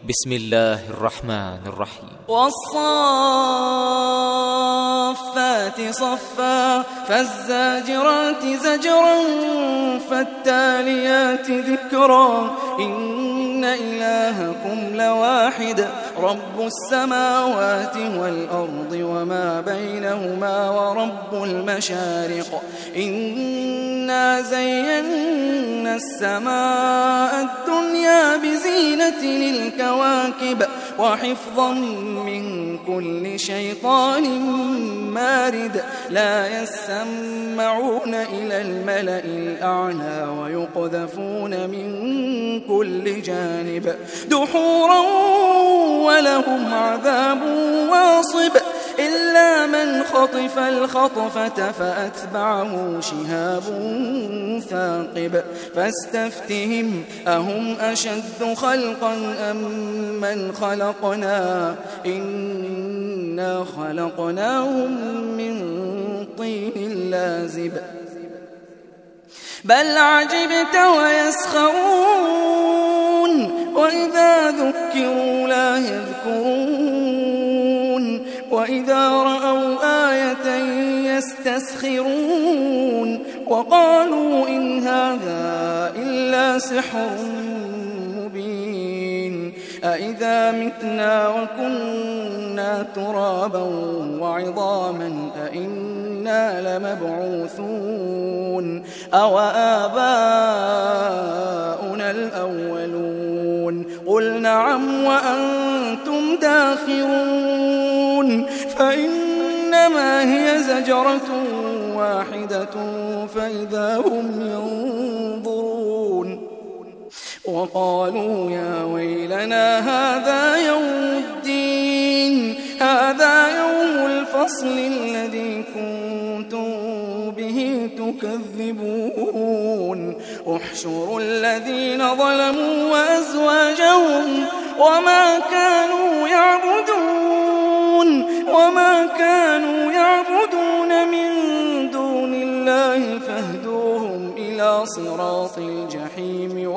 بسم الله الرحمن الرحيم. والصافات صفا فالزاجرات زجرا فالتاليات ذكرا إن إلهكم لواحد رب السماوات والأرض وما بينهما ورب المشارق إنا زينا السماء الدنيا بزينة للكواكب وحفظا من كل شيطان مارد لا يسمعون إلى الملأ الأعلى ويقذفون من كل جانب دحورا ولهم عذاب واصب إلا من خطف الخطفة فأتبعه شهاب ثاقب فاستفتهم أهم أشد خلقا أم من خلقنا إنا خلقناهم من طين لازب بل عجبت ويسخرون وإذا ذكروا لا يذكرون وإذا رأوا آية يستسخرون وقالوا إن هذا إلا سحر مبين أإذا متنا وكنا ترابا وعظاما أإنا لمبعوثون أو آباؤنا الأولون قل نعم وأنتم داخرون فإنما هي زجرة واحدة فإذا هم ينظرون وقالوا يا ويلنا هذا يوم الدين هذا يوم الفصل الذي كنتم به تكذبون احشروا الذين ظلموا وأزواجهم وما كانوا يعبدون من دون الله فاهدوهم إلى صراط الجحيم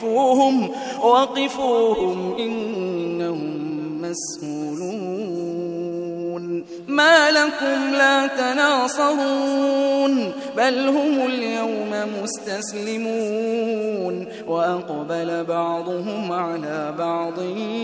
وقفوهم إنهم مسؤولون ما لكم لا تناصرون بل هم اليوم مستسلمون وأقبل بعضهم على بعض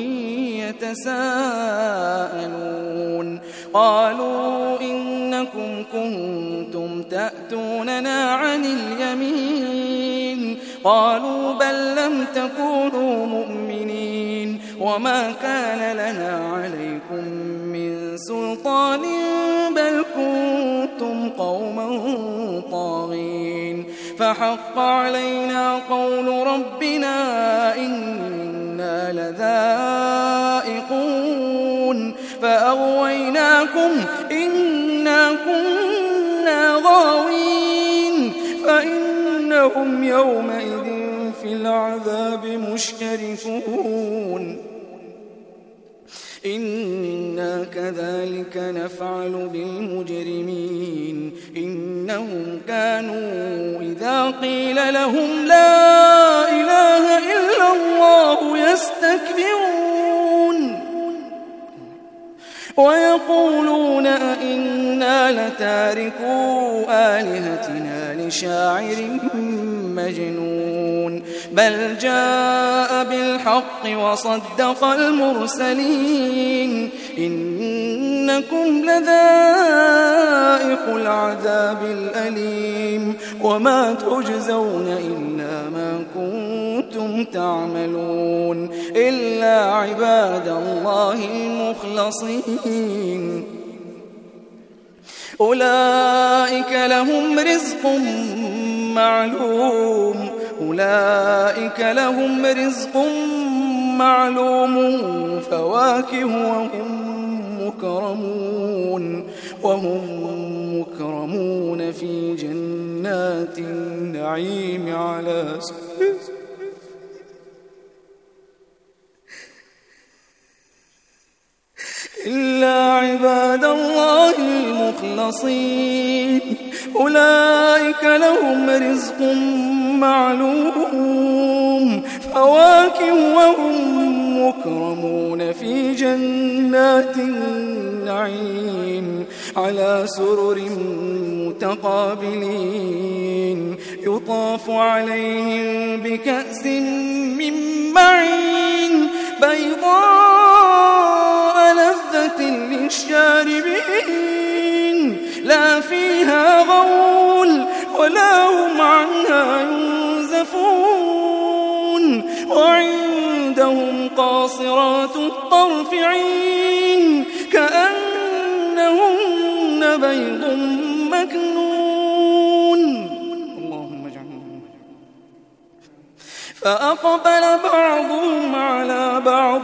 يتساءلون قالوا إنكم كنتم تأتوننا عن اليمين قالوا بل لم تكونوا مؤمنين وما كان لنا عليكم من سلطان بل كنتم قوما طاغين فحق علينا قول ربنا إنا لذائقون فأغويناكم إنا كنا غاوين فإنهم يومئذ في العذاب مشتركون إنا كذلك نفعل بالمجرمين إنهم كانوا إذا قيل لهم لا إله إلا الله يستكبرون ويقولون أئنا لتاركو آلهتنا لشاعر مجنون بل جاء بالحق وصدق المرسلين إنكم لذائق العذاب الأليم وما تجزون إلا ما كنتم تعملون إلا عباد الله المخلصين أولئك لهم رزق معلوم فواكه وهم مكرمون في جنات النعيم على إلا عباد الله المخلصين أولئك لهم رزق معلوم فواكه وهم مكرمون في جنات النعيم على سرر متقابلين يطاف عليهم بكأس من معين بيضاء لذة للشاربين لا فيها غول ولا هم عنها ينزفون وعندهم قاصرات الطرف عين كأنهن بيض مكنون اللهم اجعلنا فأقبل بعضهم على بعض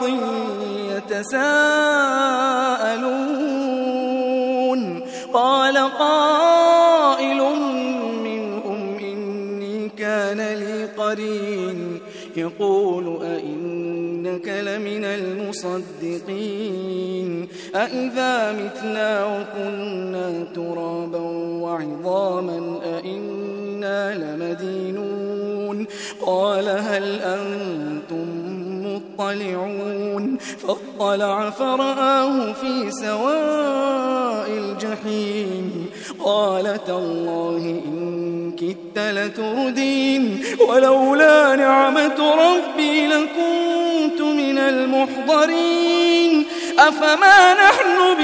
يتساءلون قال قائل منهم إني كان لي قرين يقول أئنك لمن المصدقين أئذا متنا وكنا ترابا وعظاما أئنا لمدينون قال هل أنتم مطلعون فاطلع فرآه في سواء الجحيم قال تالله إن كدت لتردين ولولا نعمة ربي لكنت من المحضرين أفما نحن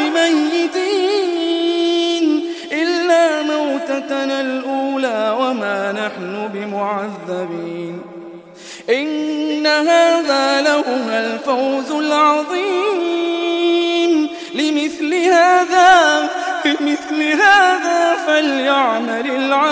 بميتين إلا موتتنا الأولى وما نحن بمعذبين إن هذا لهو الفوز العظيم لمثل هذا فليعمل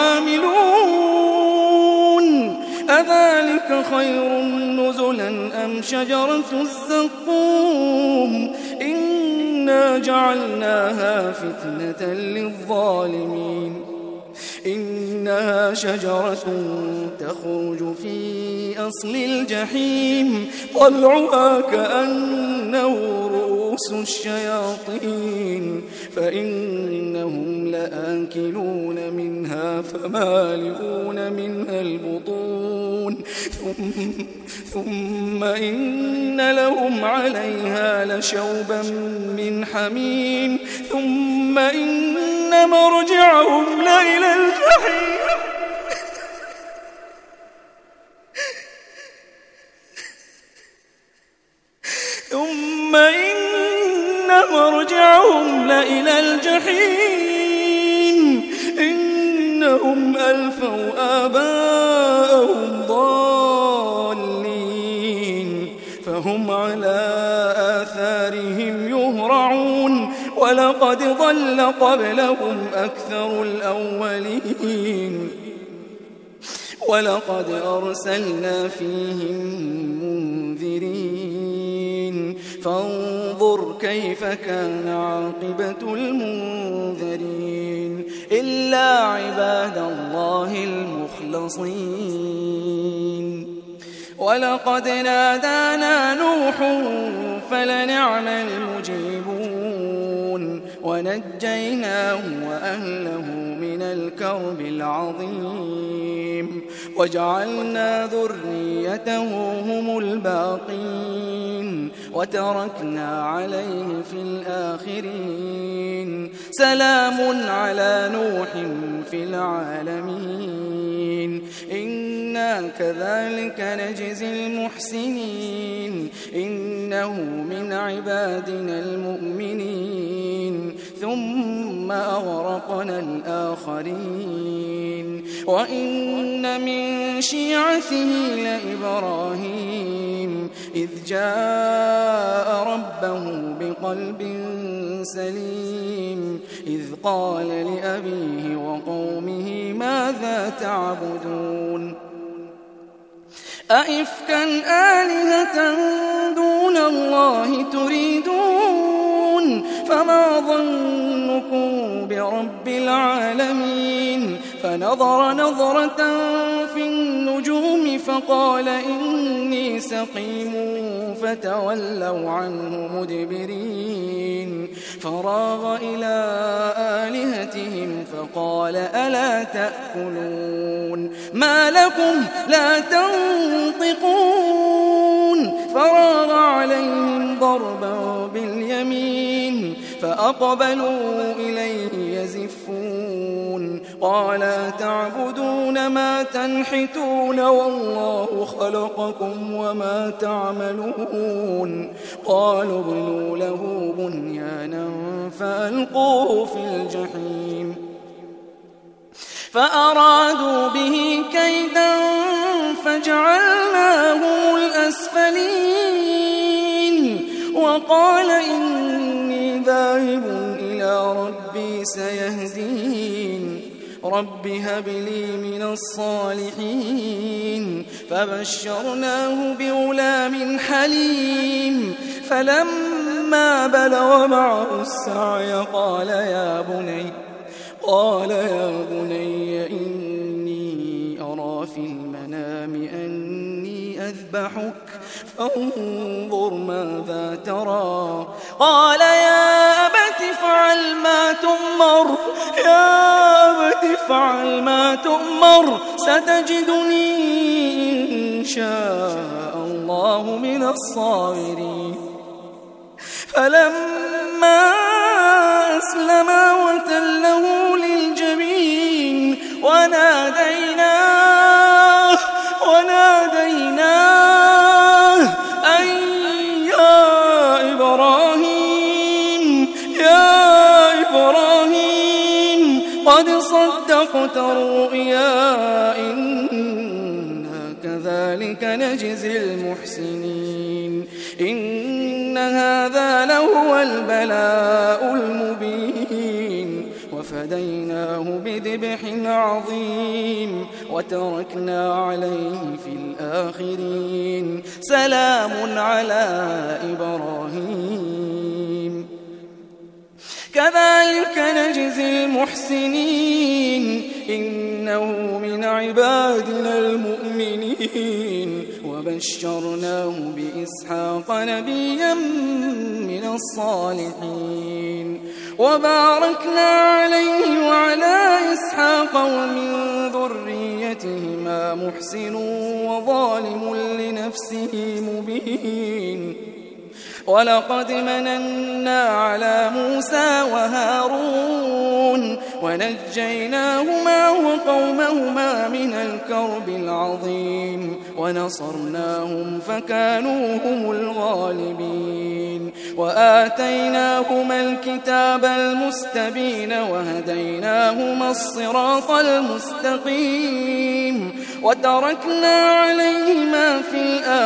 العاملون أذلك خير نزلا أم شجرة الزقوم إنا جعلناها فتنة للظالمين إنها شجرة تخرج في أصل الجحيم طلعها كأنه رؤوس الشياطين فإنهم لآكلون منها فمالئون منها البطون ثم إن لهم عليها لشوبا من حميم ثم إن مرجعهم لإلى الجحيم ثم إن مرجعهم لإلى الجحيم إنهم ألفوا آباءهم ضالين فهم على آثارهم يهرعون ولقد ضل قبلهم أكثر الأولين ولقد أرسلنا فيهم منذرين فانظر كيف كان عاقبة المنذرين إلا عباد الله المخلصين ولقد نادانا نوح فلنعم المجيبون ونجيناه وأهله من الكرب العظيم وجعلنا ذريته هم الباقين وتركنا عليه في الآخرين سلام على نوح في العالمين إنا كذلك نجزي المحسنين إنه من عبادنا المؤمنين ثم أغرقنا الآخرين وإن من شيعته لإبراهيم إذ جاء ربه بقلب سليم إذ قال لأبيه وقومه ماذا تعبدون أئفكا آلهة دون الله تريدون فما ظنكم برب العالمين فنظر نظرة في النجوم فقال إني سقيم فتولوا عنه مدبرين فراغ إلى آلهتهم فقال ألا تأكلون ما لكم لا تنطقون فراغ عليهم ضربا باليمين فأقبلوا إليه يزفون قال تعبدون ما تنحتون والله خلقكم وما تعملون قالوا ابنوا له بنيانا فألقوه في الجحيم فأرادوا به كيدا فجعلناهم الأسفلين وقال إني ذاهب إلى ربي سيهدين رب هب لي من الصالحين فبشرناه بغلام حليم فلما بلغ معه السعي قال يا بني إني أرى في المنام أني أذبحك فانظر ماذا ترى قال يا أبت افعل ما تؤمر ستجدني إن شاء الله من الصابرين فلما أسلما وتله للجبين وناديناه أن يا إبراهيم قد صدقت الرؤيا إنا كذلك نجزي المحسنين إن هذا لهو البلاء المبين وفديناه بذبح عظيم وتركنا عليه في الآخرين سلام على إبراهيم كذلك نجزي المحسنين إنه من عبادنا المؤمنين وبشرناه بإسحاق نبيا من الصالحين وباركنا عليه وعلى إسحاق ومن ذريتهما محسن وظالم لنفسه مبين ولقد مننا على موسى وهارون ونجيناهما وقومهما من الكرب العظيم ونصرناهم فكانوا هم الغالبين وآتيناهما الكتاب المستبين وهديناهما الصراط المستقيم وتركنا عليهما في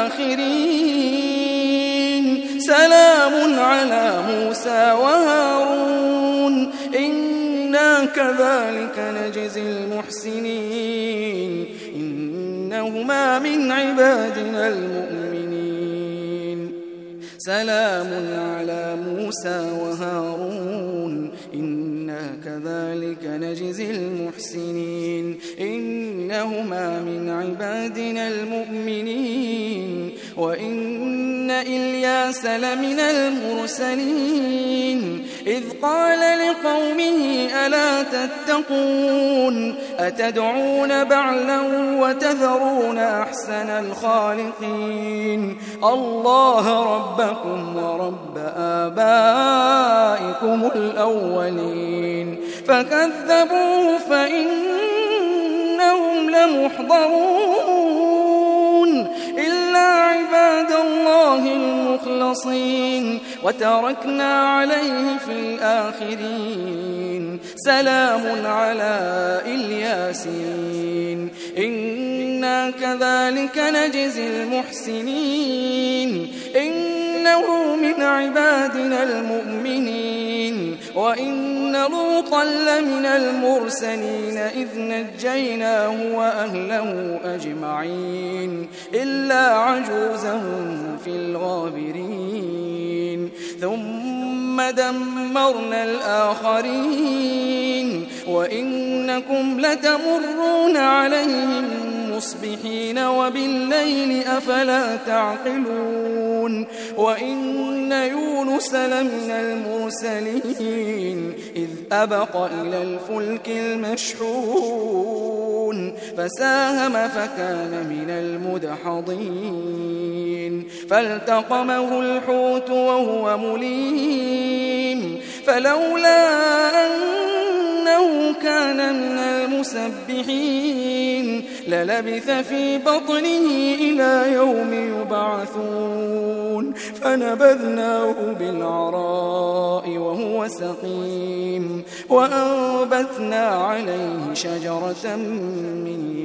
الآخرين سلام على موسى وهارون إنا كذلك نجزي المحسنين إنهما من عبادنا المؤمنين سلام على موسى وهارون إنا كذلك نجزي المحسنين إنهما من عبادنا المؤمنين وإن إلياس لمن المرسلين إذ قال لقومه ألا تتقون أتدعون بعلا وتذرون أحسن الخالقين الله ربكم ورب آبائكم الأولين فكذبوه فإنهم لمحضرون إلا عباد الله المخلصين وتركنا عليه في الآخرين سلام على الياسين إنا كذلك نجزي المحسنين إنه من عبادنا المؤمنين وإن لوطا لمن المرسلين إذ نجيناه وأهله أجمعين إلا عجوزا في الغابرين ثم دمرنا الآخرين وإنكم لتمرون عليهم مصبحين وبالليل أفلا تعقلون وإن يونس لمن المرسلين إذ أبق إلى الفلك المشحون فساهم فكان من المدحضين فالتقمه الحوت وهو مليم فلولا أنه كان من المسبحين للبث في بطنه إلى يوم يبعثون فنبذناه بالعراء وهو سقيم وأنبتنا عليه شجرة من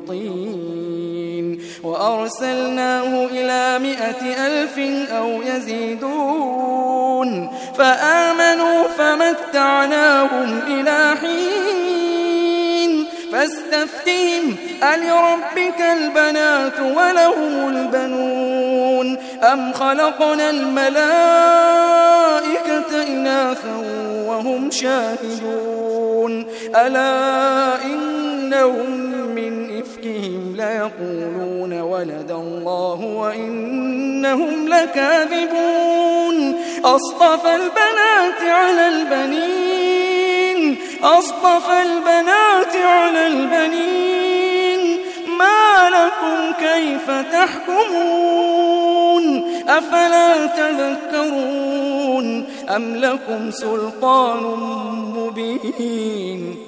يقطين وأرسلناه إلى 100,000 أو يزيدون فآمنوا فمتعناهم إلى حين فاستفتهم ألربك البنات ولهم البنون أم خلقنا الملائكة إناثا وهم شاهدون ألا إنهم من إفكهم ليقولون ولد الله وإنهم لكاذبون أصطفى البنات على البنين ما لكم كيف تحكمون أفلا تذكرون أم لكم سلطان مبين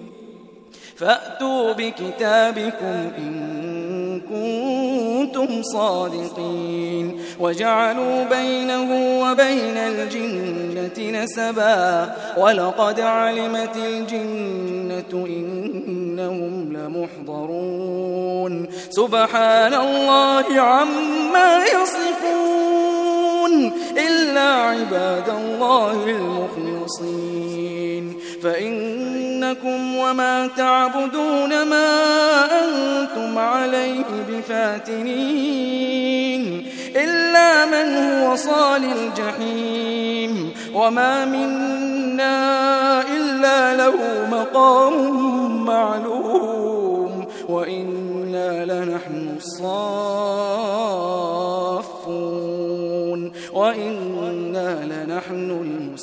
فأتوا بكتابكم إن كنتم صادقين وجعلوا بينه وبين الجنة نسبا ولقد علمت الجنة إنهم لمحضرون سبحان الله عما يصفون إلا عباد الله المخلصين فإنكم وما تعبدون ما أنتم عليه بفاتنين إلا من هو صال الجحيم وما منا إلا له مقام معلوم وإنا لنحن الصافون وإنا لنحن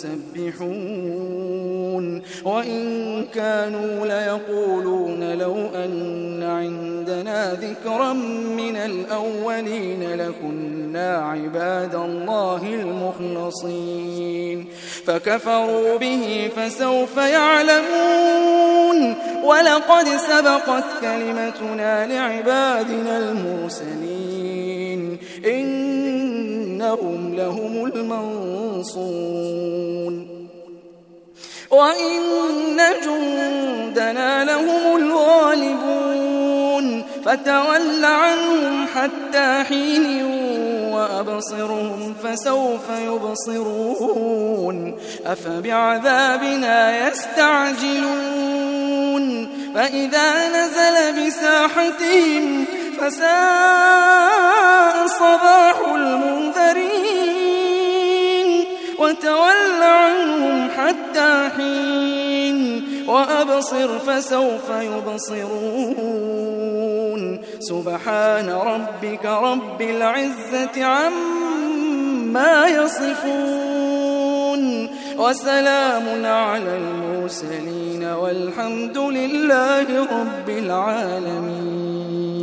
المسبحون وإن كانوا ليقولون لو أن عندنا ذكرا من الأولين لكنا عباد الله المخلصين فكفروا به فسوف يعلمون ولقد سبقت كلمتنا لعبادنا المرسلين إنهم لهم المنصورون وإن جندنا لهم الغالبون فتول عنهم حتى حين وأبصرهم فسوف يبصرون أفبعذابنا يستعجلون فإذا نزل بساحتهم فساء صباح المنذرين وتول عنهم حتى حين وأبصر فسوف يبصرون سبحان ربك رب العزة عما يصفون وسلام على المرسلين والحمد لله رب العالمين.